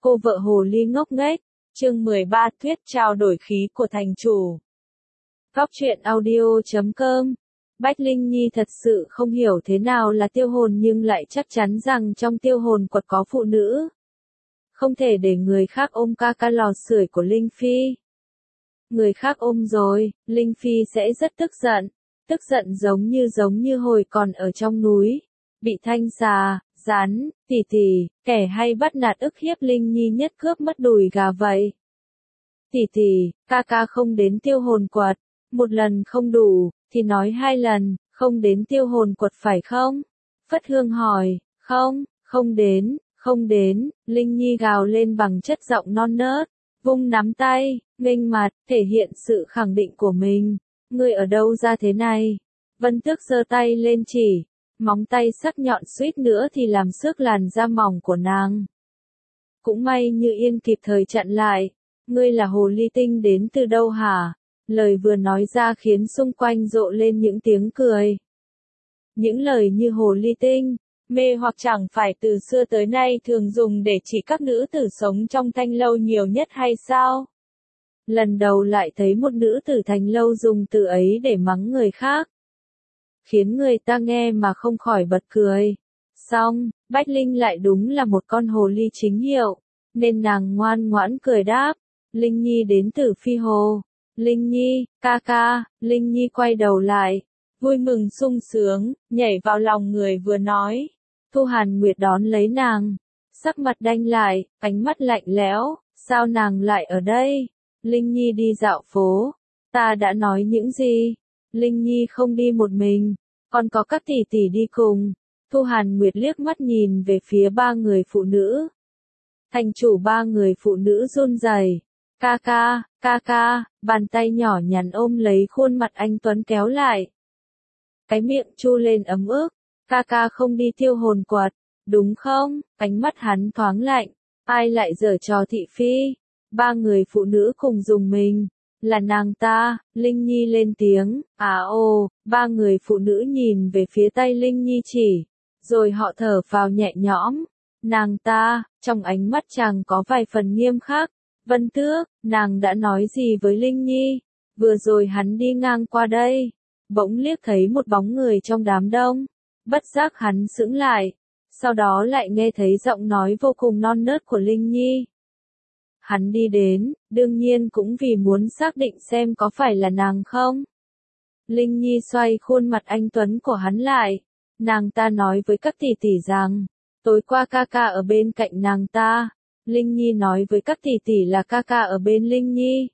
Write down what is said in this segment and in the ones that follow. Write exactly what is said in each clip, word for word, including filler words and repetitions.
Cô vợ hồ ly ngốc nghếch, chương mười ba thuyết trao đổi khí của thành chủ. Góc truyện audio chấm com. Bách Linh Nhi thật sự không hiểu thế nào là tiêu hồn nhưng lại chắc chắn rằng trong tiêu hồn quật có phụ nữ. Không thể để người khác ôm ca ca lò sưởi của Linh Phi. Người khác ôm rồi, Linh Phi sẽ rất tức giận. Tức giận giống như giống như hồi còn ở trong núi. Bị thanh xà, rắn, tỉ tỉ, kẻ hay bắt nạt ức hiếp Linh Nhi nhất cướp mất đùi gà vậy. Tỉ tỉ, ca ca không đến tiêu hồn quật, một lần không đủ, thì nói hai lần, không đến tiêu hồn quật phải không? Phất Hương hỏi, không, không đến, không đến, Linh Nhi gào lên bằng chất giọng non nớt, vung nắm tay, nghênh mặt, thể hiện sự khẳng định của mình. Ngươi ở đâu ra thế này? Vân Tước giơ tay lên chỉ. Móng tay sắc nhọn suýt nữa thì làm xước làn da mỏng của nàng. Cũng may Như Yên kịp thời chặn lại. Ngươi là hồ ly tinh đến từ đâu hả? Lời vừa nói ra khiến xung quanh rộ lên những tiếng cười. Những lời như hồ ly tinh, mê hoặc chẳng phải từ xưa tới nay thường dùng để chỉ các nữ tử sống trong thanh lâu nhiều nhất hay sao? Lần đầu lại thấy một nữ tử thanh lâu dùng từ ấy để mắng người khác. Khiến người ta nghe mà không khỏi bật cười. Xong, Bách Linh lại đúng là một con hồ ly chính hiệu, nên nàng ngoan ngoãn cười đáp. Linh Nhi đến từ Phi Hồ. Linh Nhi, ca ca, Linh Nhi quay đầu lại, vui mừng sung sướng, nhảy vào lòng người vừa nói. Thu Hàn Nguyệt đón lấy nàng, sắc mặt đanh lại, ánh mắt lạnh lẽo, sao nàng lại ở đây? Linh Nhi đi dạo phố, ta đã nói những gì? Linh Nhi không đi một mình, còn có các tỷ tỷ đi cùng. Thu Hàn Nguyệt liếc mắt nhìn về phía ba người phụ nữ. Thành chủ ba người phụ nữ run rẩy. Ca ca, ca ca, bàn tay nhỏ nhắn ôm lấy khuôn mặt anh Tuấn kéo lại. Cái miệng chu lên ấm ức. Ca ca không đi tiêu hồn quật, đúng không? Ánh mắt hắn thoáng lạnh. Ai lại giở trò thị phi? Ba người phụ nữ cùng dùng mình. Là nàng ta, Linh Nhi lên tiếng, à ô, ba người phụ nữ nhìn về phía tay Linh Nhi chỉ, rồi họ thở vào nhẹ nhõm. Nàng ta, trong ánh mắt chàng có vài phần nghiêm khắc. Vân Tước, nàng đã nói gì với Linh Nhi? Vừa rồi hắn đi ngang qua đây, bỗng liếc thấy một bóng người trong đám đông. Bất giác hắn sững lại, sau đó lại nghe thấy giọng nói vô cùng non nớt của Linh Nhi. Hắn đi đến, đương nhiên cũng vì muốn xác định xem có phải là nàng không. Linh Nhi xoay khuôn mặt anh Tuấn của hắn lại. Nàng ta nói với các tỷ tỷ rằng, tối qua ca ca ở bên cạnh nàng ta. Linh Nhi nói với các tỷ tỷ là ca ca ở bên Linh Nhi.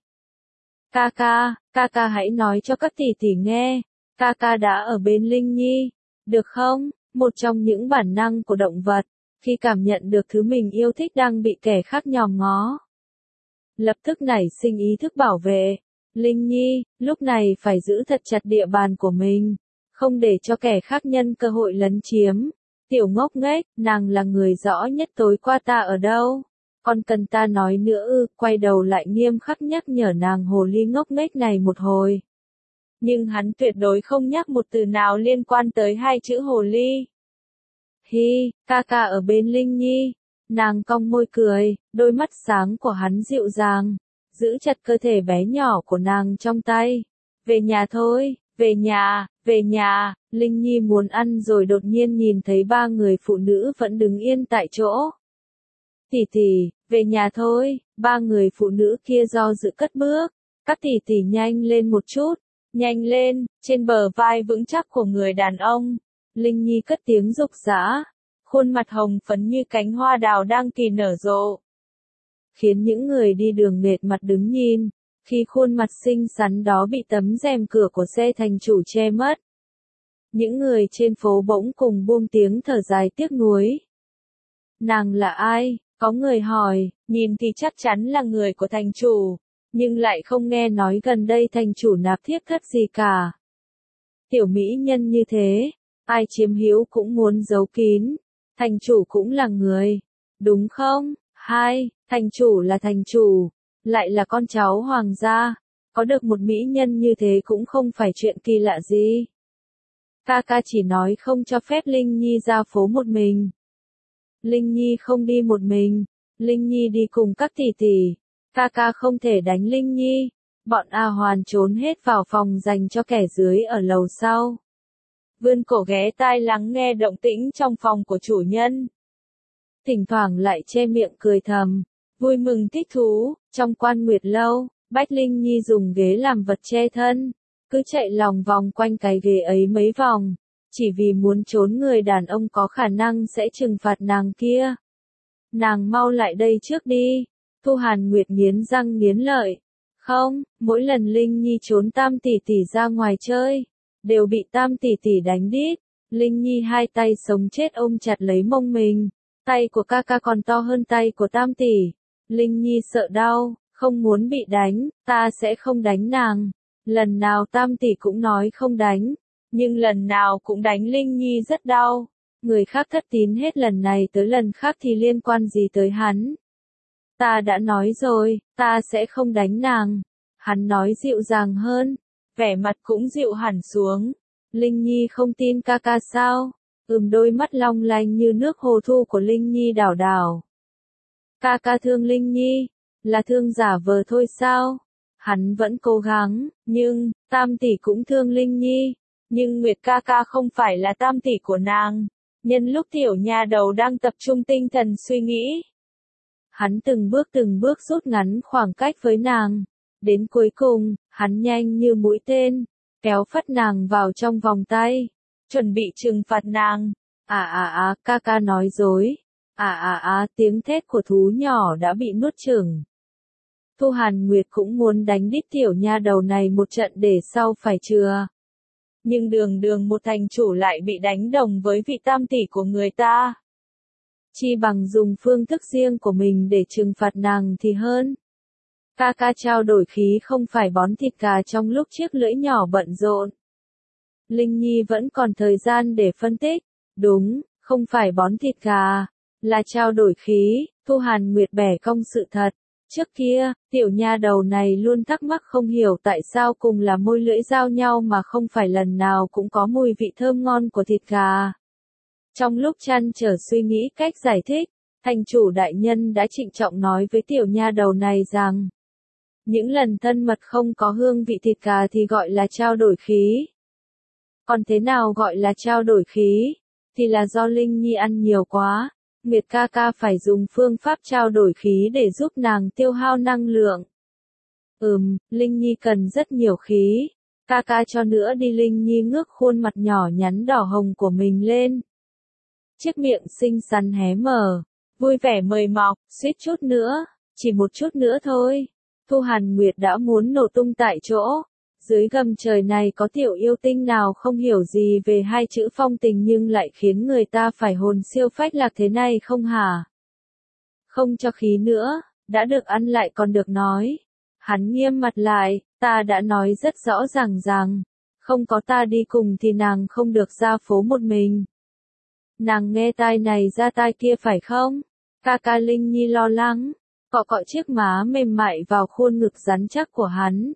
Ca ca, ca ca hãy nói cho các tỷ tỷ nghe, ca ca đã ở bên Linh Nhi, được không? Một trong những bản năng của động vật, khi cảm nhận được thứ mình yêu thích đang bị kẻ khác nhòm ngó, lập tức nảy sinh ý thức bảo vệ. Linh Nhi, lúc này phải giữ thật chặt địa bàn của mình, không để cho kẻ khác nhân cơ hội lấn chiếm. Tiểu ngốc nghếch, nàng là người rõ nhất tối qua ta ở đâu. Còn cần ta nói nữa ư? Quay đầu lại nghiêm khắc nhắc nhở nàng hồ ly ngốc nghếch này một hồi. Nhưng hắn tuyệt đối không nhắc một từ nào liên quan tới hai chữ hồ ly. Hi, ca ca ở bên Linh Nhi. Nàng cong môi cười, đôi mắt sáng của hắn dịu dàng, giữ chặt cơ thể bé nhỏ của nàng trong tay. Về nhà thôi, về nhà, về nhà. Linh Nhi muốn ăn rồi đột nhiên nhìn thấy ba người phụ nữ vẫn đứng yên tại chỗ. Tỷ tỷ, về nhà thôi. Ba người phụ nữ kia do dự cất bước. Các tỷ tỷ nhanh lên một chút, nhanh lên. Trên bờ vai vững chắc của người đàn ông, Linh Nhi cất tiếng rục rã, khuôn mặt hồng phấn như cánh hoa đào đang kỳ nở rộ, khiến những người đi đường nệt mặt đứng nhìn, khi khuôn mặt xinh xắn đó bị tấm rèm cửa của xe thành chủ che mất. Những người trên phố bỗng cùng buông tiếng thở dài tiếc nuối. Nàng là ai? Có người hỏi, nhìn thì chắc chắn là người của thành chủ, nhưng lại không nghe nói gần đây thành chủ nạp thiếp thất gì cả. Tiểu mỹ nhân như thế, ai chiếm hữu cũng muốn giấu kín. Thành chủ cũng là người, đúng không? Hai, thành chủ là thành chủ, lại là con cháu hoàng gia, có được một mỹ nhân như thế cũng không phải chuyện kỳ lạ gì. Ca ca chỉ nói không cho phép Linh Nhi ra phố một mình. Linh Nhi không đi một mình, Linh Nhi đi cùng các tỷ tỷ. Ca ca không thể đánh Linh Nhi. Bọn A Hoàn trốn hết vào phòng dành cho kẻ dưới ở lầu sau. Vươn cổ ghé tai lắng nghe động tĩnh trong phòng của chủ nhân. Thỉnh thoảng lại che miệng cười thầm, vui mừng thích thú. Trong Quan Nguyệt lâu, Bách Linh Nhi dùng ghế làm vật che thân, cứ chạy lòng vòng quanh cái ghế ấy mấy vòng, chỉ vì muốn trốn người đàn ông có khả năng sẽ trừng phạt nàng kia. Nàng mau lại đây trước đi. Thu Hàn Nguyệt nghiến răng nghiến lợi. Không, mỗi lần Linh Nhi trốn Tam tỷ tỷ ra ngoài chơi, đều bị Tam tỷ tỷ đánh đít. Linh Nhi hai tay sống chết ôm chặt lấy mông mình. Tay của ca ca còn to hơn tay của Tam tỷ. Linh Nhi sợ đau, không muốn bị đánh, ta sẽ không đánh nàng. Lần nào Tam tỷ cũng nói không đánh, nhưng lần nào cũng đánh Linh Nhi rất đau. Người khác thất tín hết lần này tới lần khác thì liên quan gì tới hắn? Ta đã nói rồi, ta sẽ không đánh nàng. Hắn nói dịu dàng hơn, vẻ mặt cũng dịu hẳn xuống. Linh Nhi không tin ca ca sao? Ừm, đôi mắt long lanh như nước hồ thu của Linh Nhi đảo đảo. Ca ca thương Linh Nhi, là thương giả vờ thôi sao? Hắn vẫn cố gắng, nhưng, Tam tỷ cũng thương Linh Nhi. Nhưng Nguyệt ca ca không phải là Tam tỷ của nàng. Nhân lúc tiểu nha đầu đang tập trung tinh thần suy nghĩ, hắn từng bước từng bước rút ngắn khoảng cách với nàng. Đến cuối cùng, hắn nhanh như mũi tên, kéo phắt nàng vào trong vòng tay, chuẩn bị trừng phạt nàng. À à à, ca ca nói dối. À à à, tiếng thét của thú nhỏ đã bị nuốt chửng. Thu Hàn Nguyệt cũng muốn đánh đít tiểu nha đầu này một trận để sau phải chừa. Nhưng đường đường một thành chủ lại bị đánh đồng với vị Tam tỷ của người ta. Chi bằng dùng phương thức riêng của mình để trừng phạt nàng thì hơn. Ca ca trao đổi khí không phải bón thịt gà trong lúc chiếc lưỡi nhỏ bận rộn. Linh Nhi vẫn còn thời gian để phân tích. Đúng, không phải bón thịt gà, là trao đổi khí. Thu Hàn Nguyệt bẻ cong sự thật. Trước kia, tiểu nha đầu này luôn thắc mắc không hiểu tại sao cùng là môi lưỡi giao nhau mà không phải lần nào cũng có mùi vị thơm ngon của thịt gà. Trong lúc trăn trở suy nghĩ cách giải thích, thành chủ đại nhân đã trịnh trọng nói với tiểu nha đầu này rằng, những lần thân mật không có hương vị thịt gà thì gọi là trao đổi khí. Còn thế nào gọi là trao đổi khí? Thì là do Linh Nhi ăn nhiều quá. Nguyệt ca ca phải dùng phương pháp trao đổi khí để giúp nàng tiêu hao năng lượng. Ừm, Linh Nhi cần rất nhiều khí. Ca ca cho nữa đi. Linh Nhi ngước khuôn mặt nhỏ nhắn đỏ hồng của mình lên. Chiếc miệng xinh xắn hé mở, vui vẻ mời mọc, suýt chút nữa, chỉ một chút nữa thôi. Thu Hàn Nguyệt đã muốn nổ tung tại chỗ. Dưới gầm trời này có tiểu yêu tinh nào không hiểu gì về hai chữ phong tình nhưng lại khiến người ta phải hồn siêu phách lạc thế này không hả? Không cho khí nữa, đã được ăn lại còn được nói. Hắn nghiêm mặt lại, ta đã nói rất rõ ràng rằng, không có ta đi cùng thì nàng không được ra phố một mình. Nàng nghe tai này ra tai kia phải không? Ca ca Linh Nhi lo lắng, cọ cọ chiếc má mềm mại vào khuôn ngực rắn chắc của hắn.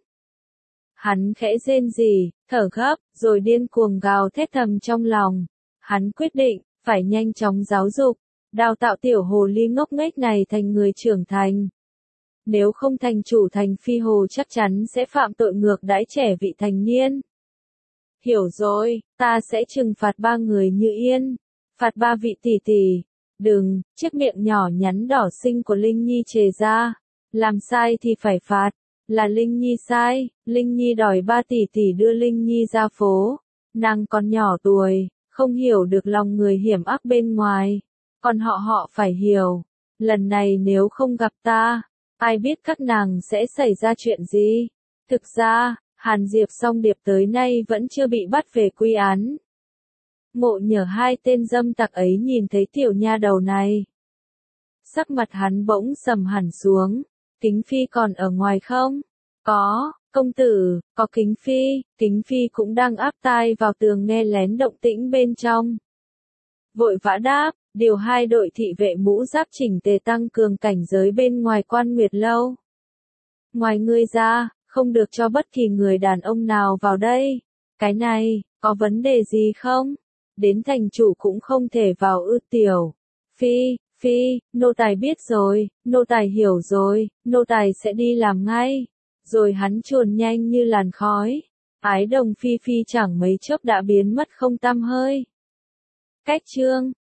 Hắn khẽ rên rỉ, thở gấp, rồi điên cuồng gào thét thầm trong lòng. Hắn quyết định, phải nhanh chóng giáo dục, đào tạo tiểu hồ ly ngốc nghếch này thành người trưởng thành. Nếu không thành chủ thành phi hồ chắc chắn sẽ phạm tội ngược đãi trẻ vị thành niên. Hiểu rồi, ta sẽ trừng phạt ba người như yên. Phạt ba vị tỷ tỷ. Đừng, chiếc miệng nhỏ nhắn đỏ xinh của Linh Nhi chề ra. Làm sai thì phải phạt. Là Linh Nhi sai, Linh Nhi đòi ba tỷ tỷ đưa Linh Nhi ra phố. Nàng còn nhỏ tuổi, không hiểu được lòng người hiểm ác bên ngoài. Còn họ họ phải hiểu. Lần này nếu không gặp ta, ai biết các nàng sẽ xảy ra chuyện gì. Thực ra, Hàn Diệp Song Điệp tới nay vẫn chưa bị bắt về quy án. Ngộ nhờ hai tên dâm tặc ấy nhìn thấy tiểu nha đầu này. Sắc mặt hắn bỗng sầm hẳn xuống. Kính Phi còn ở ngoài không? Có, công tử, có Kính Phi. Kính Phi cũng đang áp tai vào tường nghe lén động tĩnh bên trong. Vội vã đáp, điều hai đội thị vệ mũ giáp chỉnh tề tăng cường cảnh giới bên ngoài Quan Nguyệt lâu. Ngoài ngươi ra, không được cho bất kỳ người đàn ông nào vào đây. Cái này, có vấn đề gì không? Đến thành chủ cũng không thể vào ư? Tiểu Phi, Phi, nô tài biết rồi, nô tài hiểu rồi, nô tài sẽ đi làm ngay. Rồi hắn chuồn nhanh như làn khói. Ái Đồng Phi Phi chẳng mấy chốc đã biến mất không tăm hơi. Cách chương